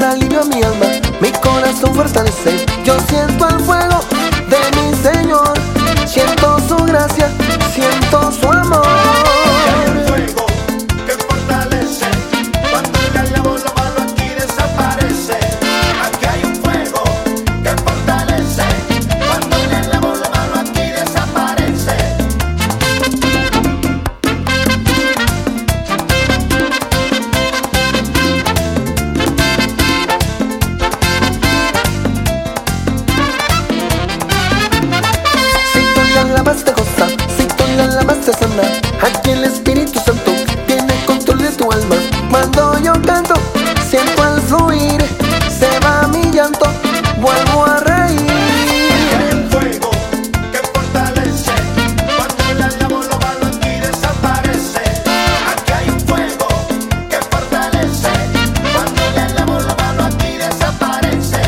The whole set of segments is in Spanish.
alivio a mi alma, mi corazón fortalece. Yo siento el fuego de mi Señor, siento su gracia, siento su amor. Hay un fuego que fortalece, cuando le alabo lo malo aquí desaparece. Aquí hay un fuego que fortalece, cuando le alabo lo malo aquí desaparece. Si tú le alabas te goza, si tú le alabas te sana. Aquí el Espíritu Santo tiene control de tu alma. Cuando yo canto, siento el fluir, se va mi llanto, vuelvo a reír. Hay un fuego que fortalece, cuando le alabo lo malo aquí desaparece. Aquí hay un fuego que fortalece, cuando le alabo lo malo aquí desaparece.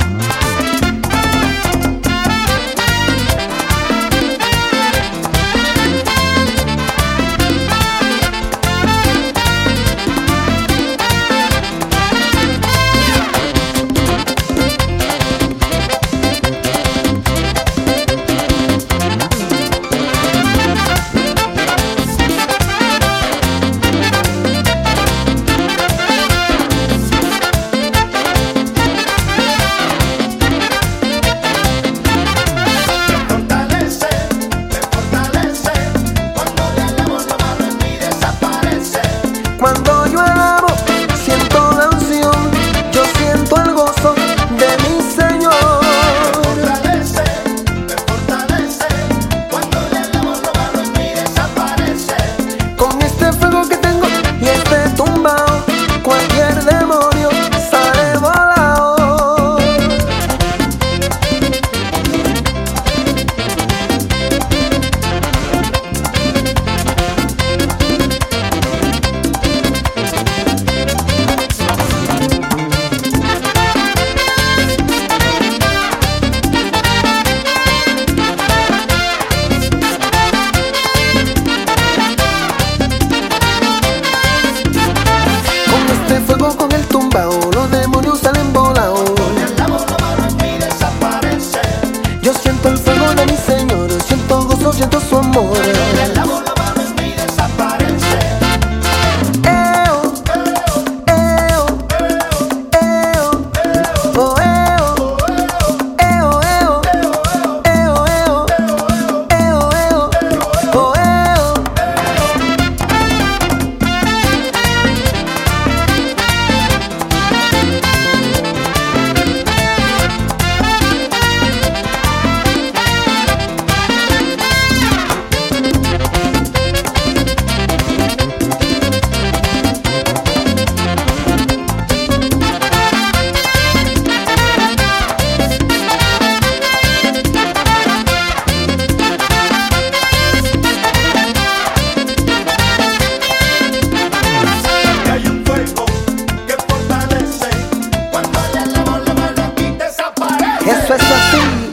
Cuando yo alabo, siento la unción, yo siento el gozo de mi Señor. Me fortalece, cuando le alabo lo malo en mí desaparece. Con este fuego que tengo y este tumbao, cualquier demonio sale volado. Con este fuego, con el tumbao, los demonios salen volados. Le alabo lo malo en mí desaparece. Yo siento el fuego de mi Señor, siento gozo, siento su amor. Le alabo lo malo en mí desaparece. Eo, eo, eo, oh, eo, eo, eo, eo, eo, eo, eo, oh, eo. Hay un fuego que fortalece, cuando le alabo lo malo aquí desaparece. Eso es así.